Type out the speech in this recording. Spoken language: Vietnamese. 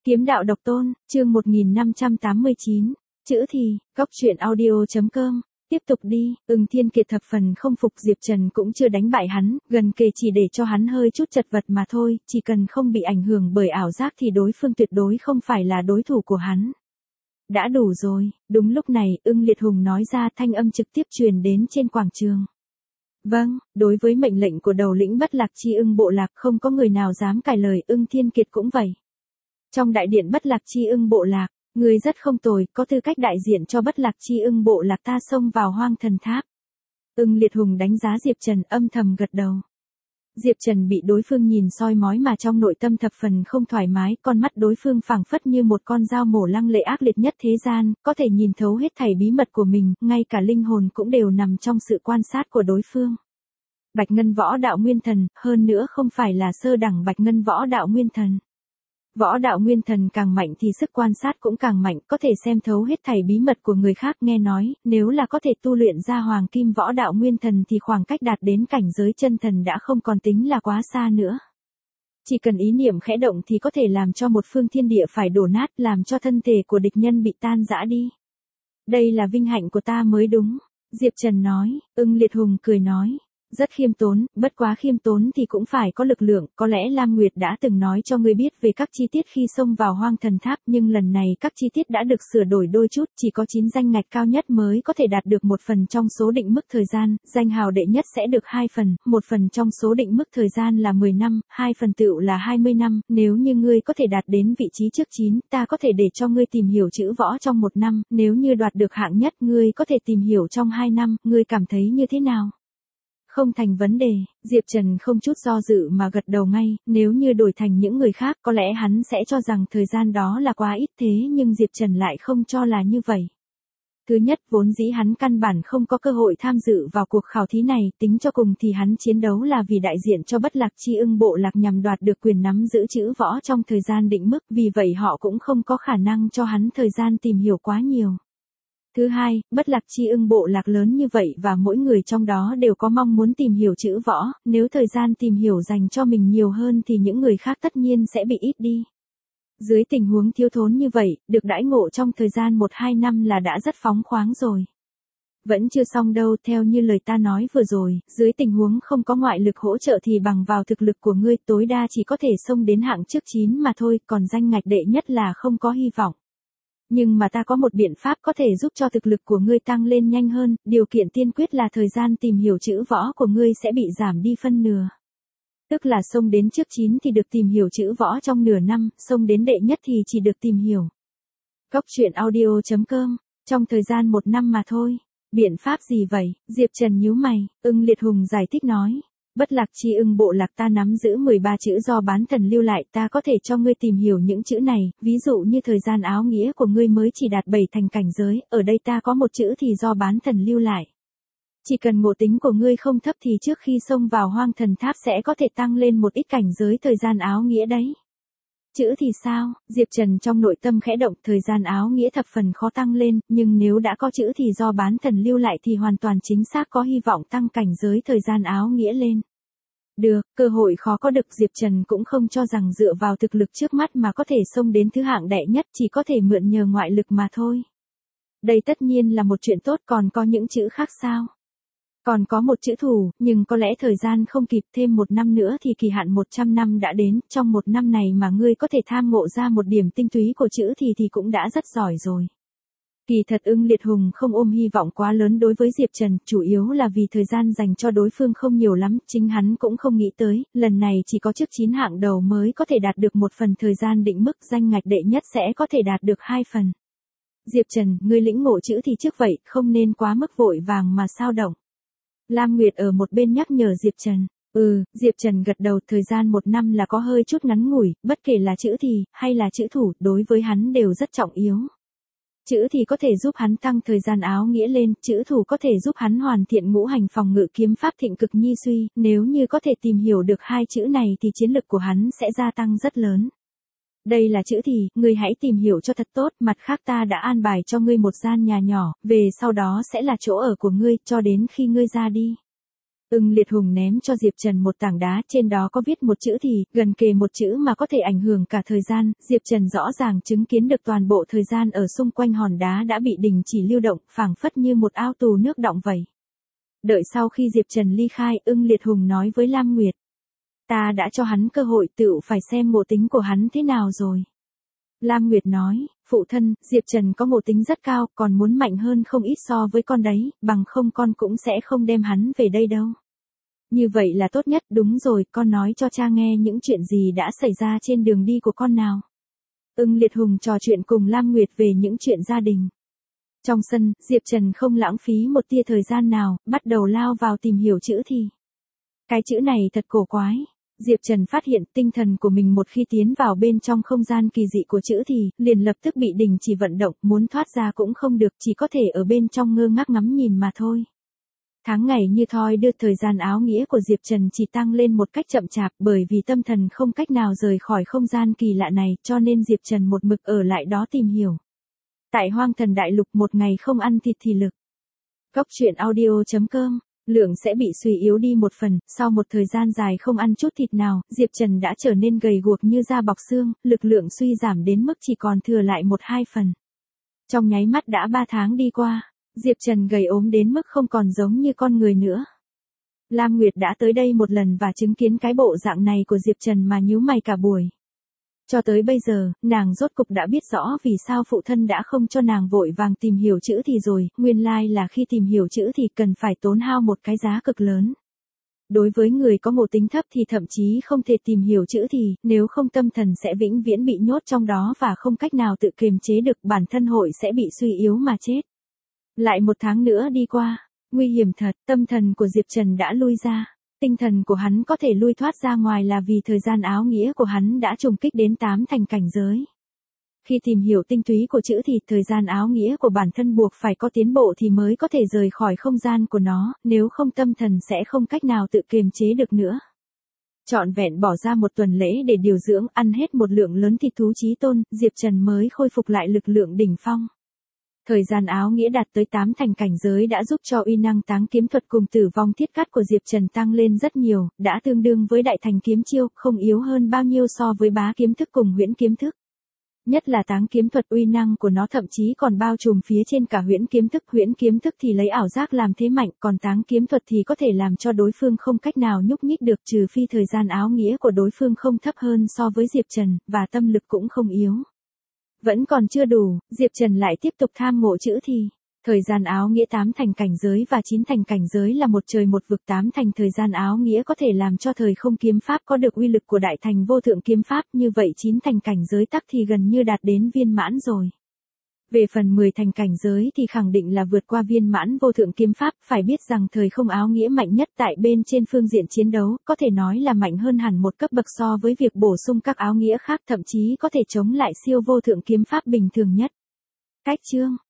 Kiếm đạo độc tôn, chương 1589, chữ thì, góc truyện audio.com, tiếp tục đi, Thiên Kiệt thập phần không phục Diệp Trần cũng chưa đánh bại hắn, gần kề chỉ để cho hắn hơi chút chật vật mà thôi, chỉ cần không bị ảnh hưởng bởi ảo giác thì đối phương tuyệt đối không phải là đối thủ của hắn. Đã đủ rồi, đúng lúc này, Liệt Hùng nói ra thanh âm trực tiếp truyền đến trên quảng trường. Vâng, đối với mệnh lệnh của đầu lĩnh Bất Lạc Chi Ưng bộ lạc không có người nào dám cãi lời, Thiên Kiệt cũng vậy. Trong đại điện Bất Lạc Chi Ưng bộ lạc, người rất không tồi, có tư cách đại diện cho Bất Lạc Chi Ưng bộ lạc ta xông vào Hoang Thần Tháp. Liệt Hùng đánh giá Diệp Trần âm thầm gật đầu. Diệp Trần bị đối phương nhìn soi mói mà trong nội tâm thập phần không thoải mái, con mắt đối phương phảng phất như một con dao mổ lăng lệ ác liệt nhất thế gian, có thể nhìn thấu hết thảy bí mật của mình, ngay cả linh hồn cũng đều nằm trong sự quan sát của đối phương. Bạch Ngân Võ Đạo Nguyên Thần, hơn nữa không phải là sơ đẳng Bạch Ngân Võ Đạo Nguyên Thần. Võ đạo nguyên thần càng mạnh thì sức quan sát cũng càng mạnh, có thể xem thấu hết thảy bí mật của người khác, nghe nói, nếu là có thể tu luyện ra hoàng kim võ đạo nguyên thần thì khoảng cách đạt đến cảnh giới chân thần đã không còn tính là quá xa nữa. Chỉ cần ý niệm khẽ động thì có thể làm cho một phương thiên địa phải đổ nát, làm cho thân thể của địch nhân bị tan rã đi. Đây là vinh hạnh của ta mới đúng, Diệp Trần nói, Liệt Hùng cười nói. Rất khiêm tốn, bất quá khiêm tốn thì cũng phải có lực lượng, có lẽ Lam Nguyệt đã từng nói cho ngươi biết về các chi tiết khi xông vào Hoang Thần Tháp, nhưng lần này các chi tiết đã được sửa đổi đôi chút, chỉ có 9 danh ngạch cao nhất mới có thể đạt được một phần trong số định mức thời gian, danh hào đệ nhất sẽ được 2 phần, một phần trong số định mức thời gian là 10 năm, 2 phần tựu là 20 năm, nếu như ngươi có thể đạt đến vị trí trước 9, ta có thể để cho ngươi tìm hiểu chữ võ trong 1 năm, nếu như đoạt được hạng nhất ngươi có thể tìm hiểu trong 2 năm, ngươi cảm thấy như thế nào? Không thành vấn đề, Diệp Trần không chút do dự mà gật đầu ngay, nếu như đổi thành những người khác có lẽ hắn sẽ cho rằng thời gian đó là quá ít thế nhưng Diệp Trần lại không cho là như vậy. Thứ nhất, vốn dĩ hắn căn bản không có cơ hội tham dự vào cuộc khảo thí này, tính cho cùng thì hắn chiến đấu là vì đại diện cho Bất Lạc Chi Ưng bộ lạc nhằm đoạt được quyền nắm giữ chữ võ trong thời gian định mức, vì vậy họ cũng không có khả năng cho hắn thời gian tìm hiểu quá nhiều. Thứ hai, Bất Lạc Chi Ưng bộ lạc lớn như vậy và mỗi người trong đó đều có mong muốn tìm hiểu chữ võ, nếu thời gian tìm hiểu dành cho mình nhiều hơn thì những người khác tất nhiên sẽ bị ít đi. Dưới tình huống thiếu thốn như vậy, được đãi ngộ trong thời gian 1-2 năm là đã rất phóng khoáng rồi. Vẫn chưa xong đâu, theo như lời ta nói vừa rồi, dưới tình huống không có ngoại lực hỗ trợ thì bằng vào thực lực của ngươi tối đa chỉ có thể xông đến hạng trước 9 mà thôi, còn danh ngạch đệ nhất là không có hy vọng. Nhưng mà ta có một biện pháp có thể giúp cho thực lực của ngươi tăng lên nhanh hơn, điều kiện tiên quyết là thời gian tìm hiểu chữ võ của ngươi sẽ bị giảm đi phân nửa. Tức là xông đến trước 9 thì được tìm hiểu chữ võ trong nửa năm, xông đến đệ nhất thì chỉ được tìm hiểu. Góc truyện audio.com, trong thời gian 1 năm mà thôi. Biện pháp gì vậy? Diệp Trần nhíu mày, Liệt Hùng giải thích nói. Bất Lạc Chi Ưng bộ lạc ta nắm giữ 13 chữ do bán thần lưu lại, ta có thể cho ngươi tìm hiểu những chữ này, ví dụ như thời gian áo nghĩa của ngươi mới chỉ đạt 7 thành cảnh giới, ở đây ta có một chữ thì do bán thần lưu lại. Chỉ cần ngộ tính của ngươi không thấp thì trước khi xông vào Hoang Thần Tháp sẽ có thể tăng lên một ít cảnh giới thời gian áo nghĩa đấy. Chữ thì sao? Diệp Trần trong nội tâm khẽ động, thời gian áo nghĩa thập phần khó tăng lên, nhưng nếu đã có chữ thì do bán thần lưu lại thì hoàn toàn chính xác có hy vọng tăng cảnh giới thời gian áo nghĩa lên. Được, cơ hội khó có được, Diệp Trần cũng không cho rằng dựa vào thực lực trước mắt mà có thể xông đến thứ hạng đệ nhất, chỉ có thể mượn nhờ ngoại lực mà thôi. Đây tất nhiên là một chuyện tốt, còn có những chữ khác sao? Còn có một chữ thủ, nhưng có lẽ thời gian không kịp, thêm 1 năm nữa thì kỳ hạn 100 năm đã đến, trong 1 năm này mà ngươi có thể tham ngộ ra một điểm tinh túy của chữ thì cũng đã rất giỏi rồi. Kỳ thật Liệt Hùng không ôm hy vọng quá lớn đối với Diệp Trần, chủ yếu là vì thời gian dành cho đối phương không nhiều lắm, chính hắn cũng không nghĩ tới, lần này chỉ có trước 9 hạng đầu mới có thể đạt được 1 phần thời gian định mức, danh ngạch đệ nhất sẽ có thể đạt được 2 phần. Diệp Trần, ngươi lĩnh ngộ chữ thì trước vậy, không nên quá mức vội vàng mà sao động. Lam Nguyệt ở một bên nhắc nhở Diệp Trần. Diệp Trần gật đầu, thời gian 1 năm là có hơi chút ngắn ngủi, bất kể là chữ thì, hay là chữ thủ, đối với hắn đều rất trọng yếu. Chữ thì có thể giúp hắn tăng thời gian áo nghĩa lên, chữ thủ có thể giúp hắn hoàn thiện ngũ hành phòng ngự kiếm pháp thịnh cực nhi suy, nếu như có thể tìm hiểu được 2 chữ này thì chiến lực của hắn sẽ gia tăng rất lớn. Đây là chữ thì, ngươi hãy tìm hiểu cho thật tốt, mặt khác ta đã an bài cho ngươi một gian nhà nhỏ, về sau đó sẽ là chỗ ở của ngươi, cho đến khi ngươi ra đi. Ưng Liệt Hùng ném cho Diệp Trần một tảng đá, trên đó có viết một chữ thì, gần kề một chữ mà có thể ảnh hưởng cả thời gian, Diệp Trần rõ ràng chứng kiến được toàn bộ thời gian ở xung quanh hòn đá đã bị đình chỉ lưu động, phảng phất như một ao tù nước đọng vậy. Đợi sau khi Diệp Trần ly khai, Ưng Liệt Hùng nói với Lam Nguyệt. Ta đã cho hắn cơ hội, tự phải xem ngộ tính của hắn thế nào rồi. Lam Nguyệt nói, phụ thân, Diệp Trần có ngộ tính rất cao, còn muốn mạnh hơn không ít so với con đấy, bằng không con cũng sẽ không đem hắn về đây đâu. Như vậy là tốt nhất, đúng rồi, con nói cho cha nghe những chuyện gì đã xảy ra trên đường đi của con nào. Ưng Liệt Hùng trò chuyện cùng Lam Nguyệt về những chuyện gia đình. Trong sân, Diệp Trần không lãng phí một tia thời gian nào, bắt đầu lao vào tìm hiểu chữ thì. Cái chữ này thật cổ quái. Diệp Trần phát hiện tinh thần của mình một khi tiến vào bên trong không gian kỳ dị của chữ thì, liền lập tức bị đình chỉ vận động, muốn thoát ra cũng không được, chỉ có thể ở bên trong ngơ ngác ngắm nhìn mà thôi. Tháng ngày như thoi đưa, thời gian áo nghĩa của Diệp Trần chỉ tăng lên một cách chậm chạp, bởi vì tâm thần không cách nào rời khỏi không gian kỳ lạ này, cho nên Diệp Trần một mực ở lại đó tìm hiểu. Tại Hoang Thần Đại Lục, một ngày không ăn thịt thì lực. Góc truyện audio.com, lượng sẽ bị suy yếu đi một phần, sau một thời gian dài không ăn chút thịt nào, Diệp Trần đã trở nên gầy guộc như da bọc xương, lực lượng suy giảm đến mức chỉ còn thừa lại 1-2 phần. Trong nháy mắt đã 3 tháng đi qua, Diệp Trần gầy ốm đến mức không còn giống như con người nữa. Lam Nguyệt đã tới đây một lần và chứng kiến cái bộ dạng này của Diệp Trần mà nhíu mày cả buổi. Cho tới bây giờ, nàng rốt cục đã biết rõ vì sao phụ thân đã không cho nàng vội vàng tìm hiểu chữ thì rồi, nguyên lai là khi tìm hiểu chữ thì cần phải tốn hao một cái giá cực lớn. Đối với người có ngộ tính thấp thì thậm chí không thể tìm hiểu chữ thì, nếu không tâm thần sẽ vĩnh viễn bị nhốt trong đó và không cách nào tự kiềm chế được, bản thân hội sẽ bị suy yếu mà chết. Lại 1 tháng nữa đi qua, nguy hiểm thật, tâm thần của Diệp Trần đã lui ra. Tinh thần của hắn có thể lui thoát ra ngoài là vì thời gian áo nghĩa của hắn đã trùng kích đến 8 thành cảnh giới. Khi tìm hiểu tinh túy của chữ thì thời gian áo nghĩa của bản thân buộc phải có tiến bộ thì mới có thể rời khỏi không gian của nó, nếu không tâm thần sẽ không cách nào tự kiềm chế được nữa. Trọn vẹn bỏ ra 1 tuần lễ để điều dưỡng, ăn hết một lượng lớn thịt thú chí tôn, Diệp Trần mới khôi phục lại lực lượng đỉnh phong. Thời gian áo nghĩa đạt tới 8 thành cảnh giới đã giúp cho uy năng táng kiếm thuật cùng tử vong thiết cắt của Diệp Trần tăng lên rất nhiều, đã tương đương với đại thành kiếm chiêu, không yếu hơn bao nhiêu so với bá kiếm thức cùng huyễn kiếm thức. Nhất là táng kiếm thuật, uy năng của nó thậm chí còn bao trùm phía trên cả huyễn kiếm thức thì lấy ảo giác làm thế mạnh, còn táng kiếm thuật thì có thể làm cho đối phương không cách nào nhúc nhích được, trừ phi thời gian áo nghĩa của đối phương không thấp hơn so với Diệp Trần, và tâm lực cũng không yếu. Vẫn còn chưa đủ, Diệp Trần lại tiếp tục tham ngộ chữ thì. Thời gian áo nghĩa 8 thành cảnh giới và 9 thành cảnh giới là một trời một vực. 8 thành thời gian áo nghĩa có thể làm cho thời không kiếm pháp có được uy lực của đại thành vô thượng kiếm pháp, như vậy 9 thành cảnh giới tắc thì gần như đạt đến viên mãn rồi. Về phần 10 thành cảnh giới thì khẳng định là vượt qua viên mãn vô thượng kiếm pháp, phải biết rằng thời không áo nghĩa mạnh nhất tại bên trên phương diện chiến đấu, có thể nói là mạnh hơn hẳn một cấp bậc so với việc bổ sung các áo nghĩa khác, thậm chí có thể chống lại siêu vô thượng kiếm pháp bình thường nhất. Cách chương